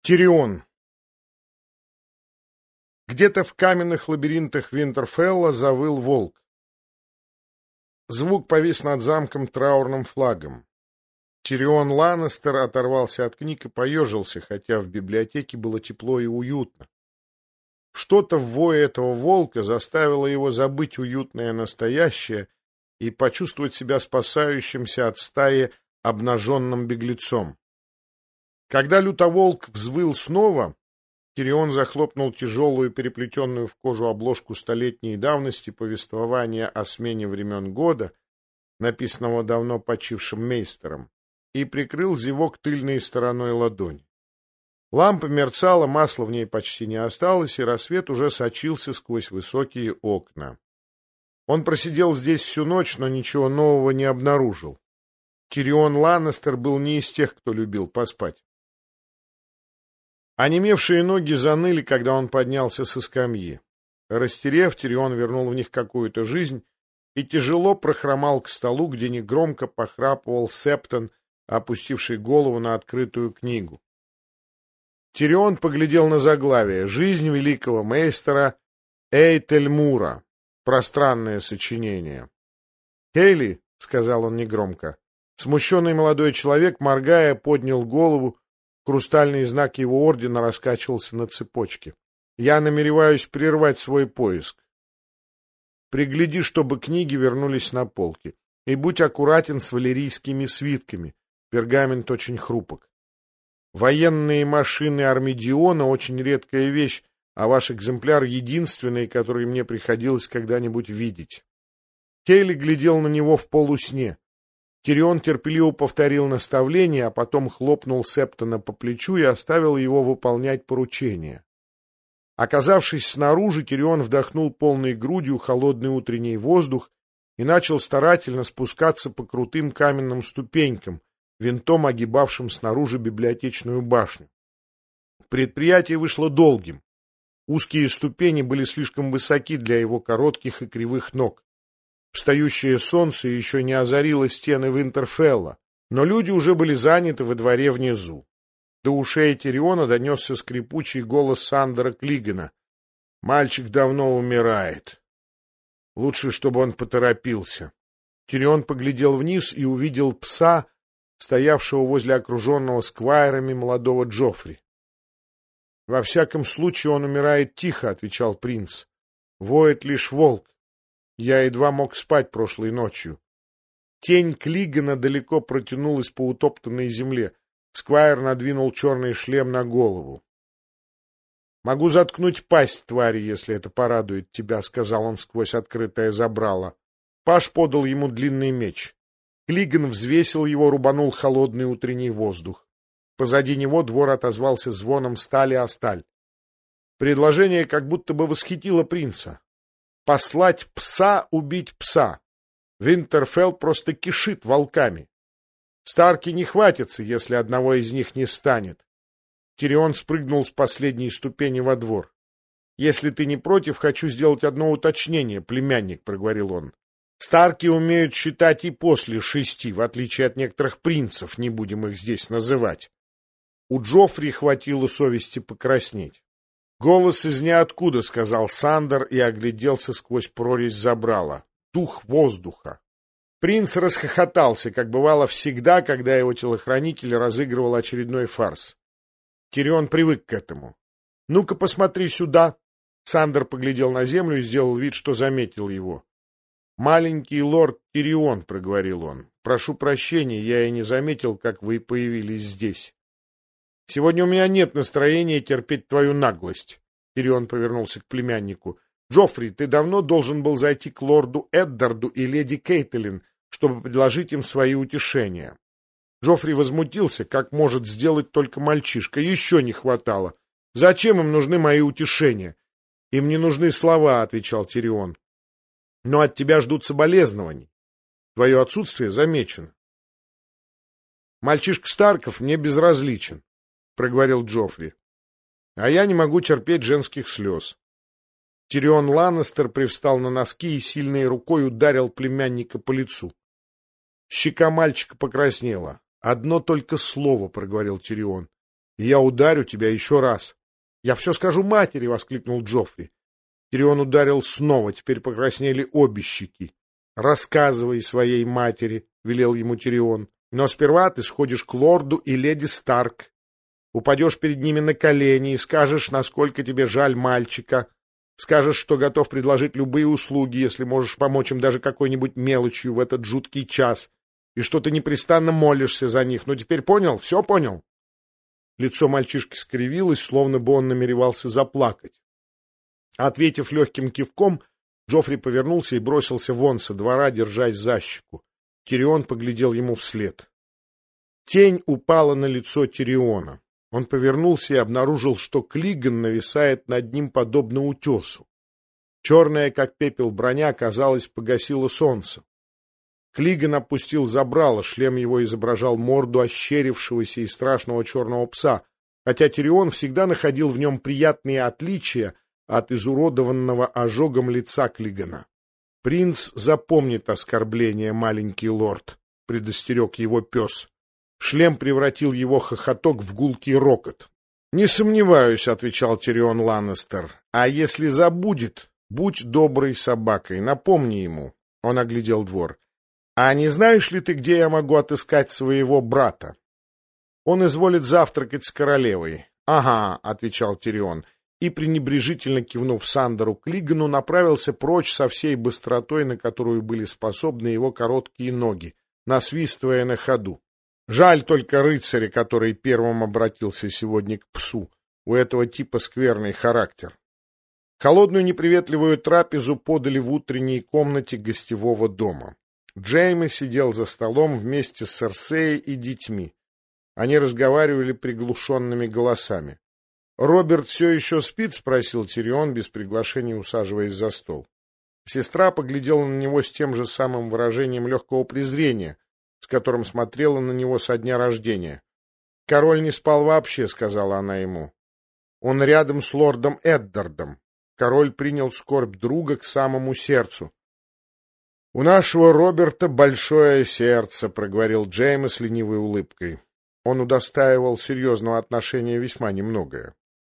Тирион. Где-то в каменных лабиринтах Винтерфелла завыл волк. Звук повис над замком траурным флагом. Тирион Ланнистер оторвался от книг и поежился, хотя в библиотеке было тепло и уютно. Что-то в вое этого волка заставило его забыть уютное настоящее и почувствовать себя спасающимся от стаи обнаженным беглецом. Когда лютоволк взвыл снова, Тирион захлопнул тяжелую, переплетенную в кожу обложку столетней давности повествования о смене времен года, написанного давно почившим мейстером, и прикрыл зевок тыльной стороной ладони. Лампа мерцала, масла в ней почти не осталось, и рассвет уже сочился сквозь высокие окна. Он просидел здесь всю ночь, но ничего нового не обнаружил. Тирион Ланнистер был не из тех, кто любил поспать. Онемевшие ноги заныли, когда он поднялся со скамьи. Растерев, Тирион вернул в них какую-то жизнь и тяжело прохромал к столу, где негромко похрапывал Септон, опустивший голову на открытую книгу. Тирион поглядел на заглавие «Жизнь великого мейстера Эйтельмура». Пространное сочинение. «Хейли», — сказал он негромко. Смущенный молодой человек, моргая, поднял голову. Хрустальный знак его ордена раскачивался на цепочке. «Я намереваюсь прервать свой поиск. Пригляди, чтобы книги вернулись на полки. И будь аккуратен с валерийскими свитками. Пергамент очень хрупок. Военные машины Армидиона — очень редкая вещь, а ваш экземпляр — единственный, который мне приходилось когда-нибудь видеть». Хейли глядел на него в полусне. Тирион терпеливо повторил наставление, а потом хлопнул Септона по плечу и оставил его выполнять поручение. Оказавшись снаружи, Тирион вдохнул полной грудью холодный утренний воздух и начал старательно спускаться по крутым каменным ступенькам, винтом огибавшим снаружи библиотечную башню. Предприятие вышло долгим. Узкие ступени были слишком высоки для его коротких и кривых ног. Встающее солнце еще не озарило стены Винтерфелла, но люди уже были заняты во дворе внизу. До ушей Тириона донесся скрипучий голос Сандера Клигана. «Мальчик давно умирает. Лучше, чтобы он поторопился». Тирион поглядел вниз и увидел пса, стоявшего возле окруженного сквайрами молодого Джоффри. «Во всяком случае он умирает тихо», — отвечал принц. «Воет лишь волк. Я едва мог спать прошлой ночью». Тень Клигана далеко протянулась по утоптанной земле. Сквайр надвинул черный шлем на голову. «Могу заткнуть пасть твари, если это порадует тебя», — сказал он сквозь открытое забрало. Паш подал ему длинный меч. Клиган взвесил его, рубанул холодный утренний воздух. Позади него двор отозвался звоном стали о сталь. Предложение как будто бы восхитило принца. Послать пса убить пса. Винтерфелл просто кишит волками. Старки не хватятся, если одного из них не станет. Тирион спрыгнул с последней ступени во двор. «Если ты не против, хочу сделать одно уточнение, племянник», — проговорил он. «Старки умеют считать и после 6, в отличие от некоторых принцев, не будем их здесь называть». У Джоффри хватило совести покраснеть. «Голос из ниоткуда», — сказал Сандер и огляделся сквозь прорезь забрала. «Дух воздуха». Принц расхохотался, как бывало всегда, когда его телохранитель разыгрывал очередной фарс. Тирион привык к этому. «Ну-ка, посмотри сюда». Сандер поглядел на землю и сделал вид, что заметил его. «Маленький лорд Тирион», — проговорил он, — «прошу прощения, я и не заметил, как вы появились здесь. Сегодня у меня нет настроения терпеть твою наглость». Тирион повернулся к племяннику. «Джоффри, ты давно должен был зайти к лорду Эддарду и леди Кейтлин, чтобы предложить им свои утешения». Джоффри возмутился, как может сделать только мальчишка. Еще не хватало. «Зачем им нужны мои утешения?» «Им не нужны слова», — отвечал Тирион. «Но от тебя ждут соболезнований. Твое отсутствие замечено». «Мальчишка Старков мне безразличен», — проговорил Джоффри. «А я не могу терпеть женских слез». Тирион Ланнистер привстал на носки и сильной рукой ударил племянника по лицу. Щека мальчика покраснела. «Одно только слово», — проговорил Тирион. и я ударю тебя еще раз. — Я все скажу матери! — воскликнул Джоффри. Тирион ударил снова, теперь покраснели обе щеки. — Рассказывай своей матери, — велел ему Тирион. — Но сперва ты сходишь к лорду и леди Старк. Упадешь перед ними на колени и скажешь, насколько тебе жаль мальчика. Скажешь, что готов предложить любые услуги, если можешь помочь им даже какой-нибудь мелочью в этот жуткий час, и что ты непрестанно молишься за них. Ну, теперь понял? Все понял? Лицо мальчишки скривилось, словно бы он намеревался заплакать. Ответив легким кивком, Джоффри повернулся и бросился вон со двора, держась за щеку. Тирион поглядел ему вслед. Тень упала на лицо Тириона. Он повернулся и обнаружил, что Клиган нависает над ним подобно утесу. Черная, как пепел, броня, казалось, погасила солнце. Клиган опустил забрало, шлем его изображал морду ощерившегося и страшного черного пса, хотя Тирион всегда находил в нем приятные отличия от изуродованного ожогом лица Клигана. «Принц запомнит оскорбление, маленький лорд», — предостерег его пес. Шлем превратил его хохоток в гулкий рокот. «Не сомневаюсь», — отвечал Тирион Ланнистер. «А если забудет, будь доброй собакой, напомни ему». Он оглядел двор. «А не знаешь ли ты, где я могу отыскать своего брата?» «Он изволит завтракать с королевой». «Ага», — отвечал Тирион, и, пренебрежительно кивнув Сандеру Клигану, направился прочь со всей быстротой, на которую были способны его короткие ноги, насвистывая на ходу. Жаль только рыцаря, который первым обратился сегодня к псу. У этого типа скверный характер. Холодную неприветливую трапезу подали в утренней комнате гостевого дома. Джейми сидел за столом вместе с Серсеей и детьми. Они разговаривали приглушенными голосами. «Роберт все еще спит?» — спросил Тирион, без приглашения усаживаясь за стол. Сестра поглядела на него с тем же самым выражением легкого презрения, с которым смотрела на него со дня рождения. «Король не спал вообще», — сказала она ему. «Он рядом с лордом Эддардом». Король принял скорбь друга к самому сердцу. «У нашего Роберта большое сердце», — проговорил Джейми с ленивой улыбкой. Он удостаивал серьезного отношения весьма немногое.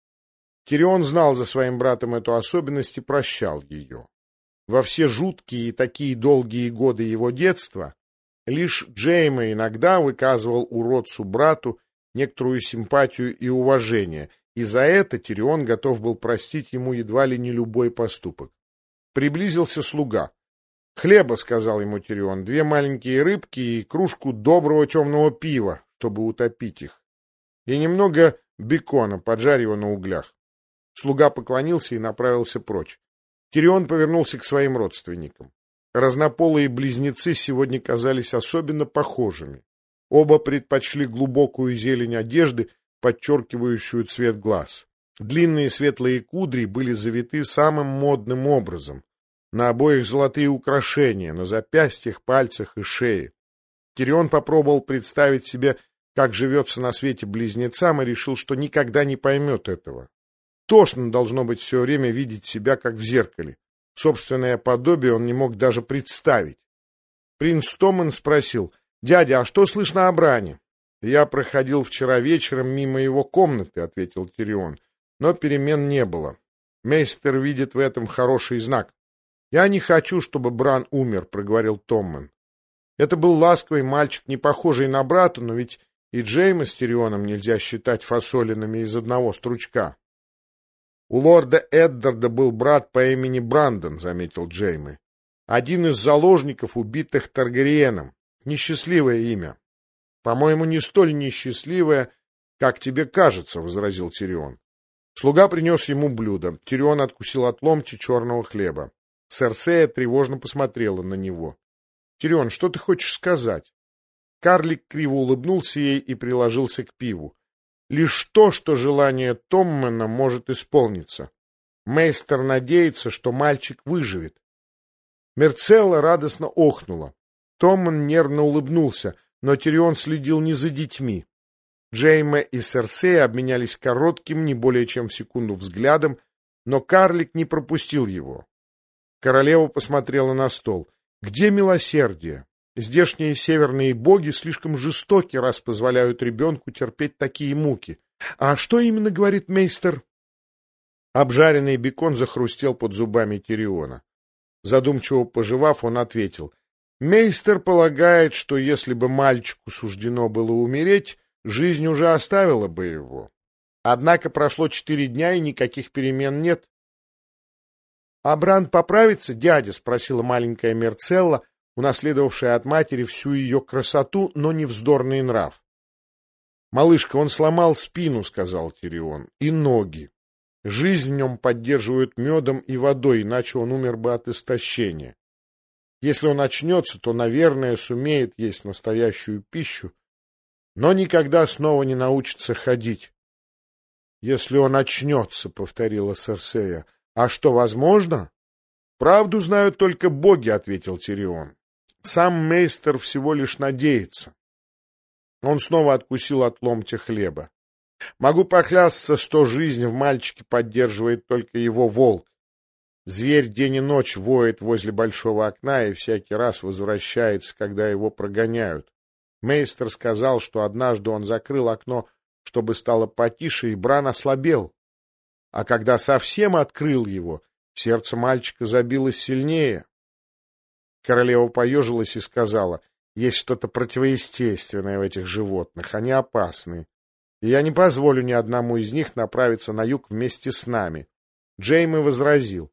Тирион знал за своим братом эту особенность и прощал ее. Во все жуткие и такие долгие годы его детства лишь Джейми иногда выказывал уродцу-брату некоторую симпатию и уважение, и за это Тирион готов был простить ему едва ли не любой поступок. Приблизился слуга. «Хлеба», — сказал ему Тирион, — «2 маленькие рыбки и кружку доброго темного пива, чтобы утопить их, и немного бекона, поджарь его на углях». Слуга поклонился и направился прочь. Тирион повернулся к своим родственникам. Разнополые близнецы сегодня казались особенно похожими. Оба предпочли глубокую зелень одежды, подчеркивающую цвет глаз. Длинные светлые кудри были завиты самым модным образом. На обоих золотые украшения, на запястьях, пальцах и шее. Тирион попробовал представить себе, как живется на свете близнецам, и решил, что никогда не поймет этого. Тошно должно быть все время видеть себя, как в зеркале. Собственное подобие он не мог даже представить. Принц Томмен спросил: «Дядя, а что слышно о Бране?» «Я проходил вчера вечером мимо его комнаты», — ответил Тирион, — «но перемен не было. Мейстер видит в этом хороший знак». «Я не хочу, чтобы Бран умер», — проговорил Томмен. Это был ласковый мальчик, не похожий на брата, но ведь и Джейма с Тирионом нельзя считать фасолинами из одного стручка. «У лорда Эддарда был брат по имени Брандон», — заметил Джейми. «Один из заложников, убитых Таргариеном. Несчастливое имя». «По-моему, не столь несчастливое, как тебе кажется», — возразил Тирион. Слуга принес ему блюдо. Тирион откусил от ломти черного хлеба. Серсея тревожно посмотрела на него. «Тирион, что ты хочешь сказать?» Карлик криво улыбнулся ей и приложился к пиву. «Лишь то, что желание Томмена может исполниться. Мейстер надеется, что мальчик выживет». Мерцелла радостно охнула. Томмен нервно улыбнулся, но Тирион следил не за детьми. Джейме и Серсея обменялись коротким, не более чем в секунду взглядом, но карлик не пропустил его. Королева посмотрела на стол. Где милосердие? Здешние северные боги слишком жестоки, раз позволяют ребенку терпеть такие муки. А что именно говорит мейстер? Обжаренный бекон захрустел под зубами Тириона. Задумчиво пожевав, он ответил: мейстер полагает, что если бы мальчику суждено было умереть, жизнь уже оставила бы его. Однако прошло 4 дня, и никаких перемен нет. — А Бран поправится, дядя? — спросила маленькая Мерцелла, унаследовавшая от матери всю ее красоту, но не вздорный нрав. — Малышка, он сломал спину, — сказал Тирион, — и ноги. Жизнь в нем поддерживают медом и водой, иначе он умер бы от истощения. Если он очнется, то, наверное, сумеет есть настоящую пищу, но никогда снова не научится ходить. — Если он очнется, — повторила Серсея. — А что, возможно? — Правду знают только боги, — ответил Тирион. Сам мейстер всего лишь надеется. Он снова откусил от ломтя хлеба. Могу поклясться, что жизнь в мальчике поддерживает только его волк. Зверь день и ночь воет возле большого окна и всякий раз возвращается, когда его прогоняют. Мейстер сказал, что однажды он закрыл окно, чтобы стало потише, и Бран ослабел. А когда совсем открыл его, сердце мальчика забилось сильнее. Королева поежилась и сказала: есть что-то противоестественное в этих животных, они опасны. И я не позволю ни одному из них направиться на юг вместе с нами. Джейми возразил: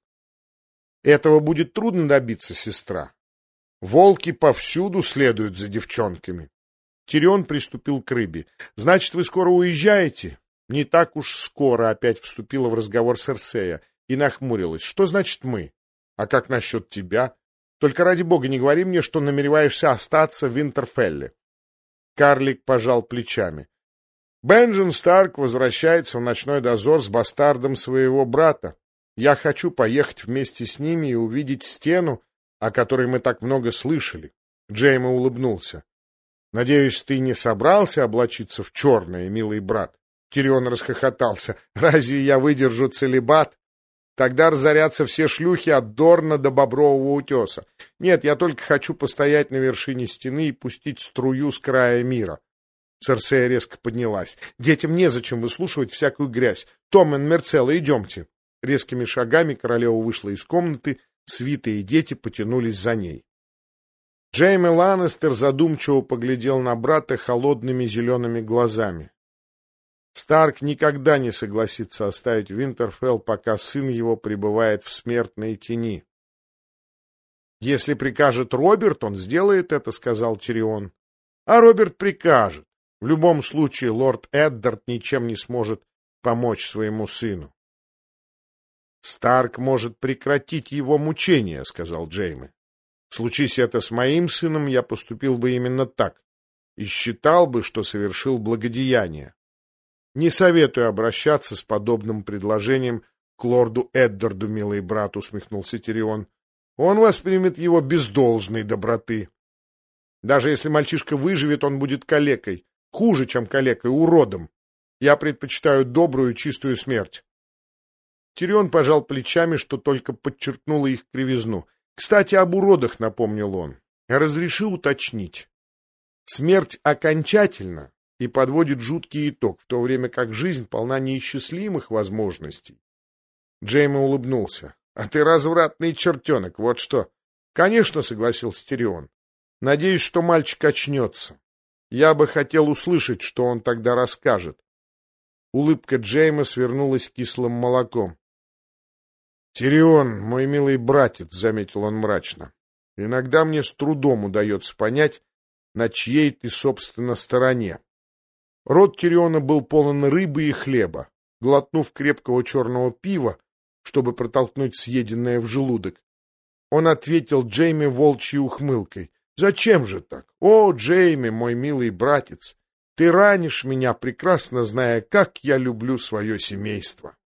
этого будет трудно добиться, сестра. Волки повсюду следуют за девчонками. Тирион приступил к рыбе. Значит, вы скоро уезжаете? Не так уж скоро, опять вступила в разговор Серсея и нахмурилась. Что значит мы? А как насчет тебя? Только ради бога не говори мне, что намереваешься остаться в Винтерфелле. Карлик пожал плечами. Бенджин Старк возвращается в ночной дозор с бастардом своего брата. Я хочу поехать вместе с ними и увидеть стену, о которой мы так много слышали. Джейми улыбнулся. Надеюсь, ты не собрался облачиться в черное, милый брат? Тирион расхохотался. Разве я выдержу целибат? Тогда разорятся все шлюхи от Дорна до Бобрового утеса. Нет, я только хочу постоять на вершине стены и пустить струю с края мира. Серсея резко поднялась. Детям незачем выслушивать всякую грязь. Томмен, Мерцелла, идемте. Резкими шагами королева вышла из комнаты, свита и дети потянулись за ней. Джейми Ланнистер задумчиво поглядел на брата холодными зелеными глазами. Старк никогда не согласится оставить Винтерфелл, пока сын его пребывает в смертной тени. — Если прикажет Роберт, он сделает это, — сказал Тирион. — А Роберт прикажет. В любом случае лорд Эддард ничем не сможет помочь своему сыну. — Старк может прекратить его мучения, — сказал Джейми. — Случись это с моим сыном, я поступил бы именно так и считал бы, что совершил благодеяние. Не советую обращаться с подобным предложением к лорду Эддарду, милый брат, — усмехнулся Тирион. Он воспримет его без должной доброты. Даже если мальчишка выживет, он будет калекой. Хуже, чем калекой, уродом. Я предпочитаю добрую, чистую смерть. Тирион пожал плечами, что только подчеркнуло их кривизну. Кстати, об уродах, — напомнил он. Разреши уточнить. Смерть окончательна и подводит жуткий итог, в то время как жизнь полна неисчислимых возможностей. Джейми улыбнулся. — А ты развратный чертенок, вот что. — Конечно, — согласился Тирион. — Надеюсь, что мальчик очнется. Я бы хотел услышать, что он тогда расскажет. Улыбка Джейма свернулась кислым молоком. — Тирион, мой милый братец, — заметил он мрачно, — иногда мне с трудом удается понять, на чьей ты, собственно, стороне. Рот Тириона был полон рыбы и хлеба. Глотнув крепкого черного пива, чтобы протолкнуть съеденное в желудок, он ответил Джейми волчьей ухмылкой. — Зачем же так? О, Джейми, мой милый братец, ты ранишь меня, прекрасно зная, как я люблю свое семейство.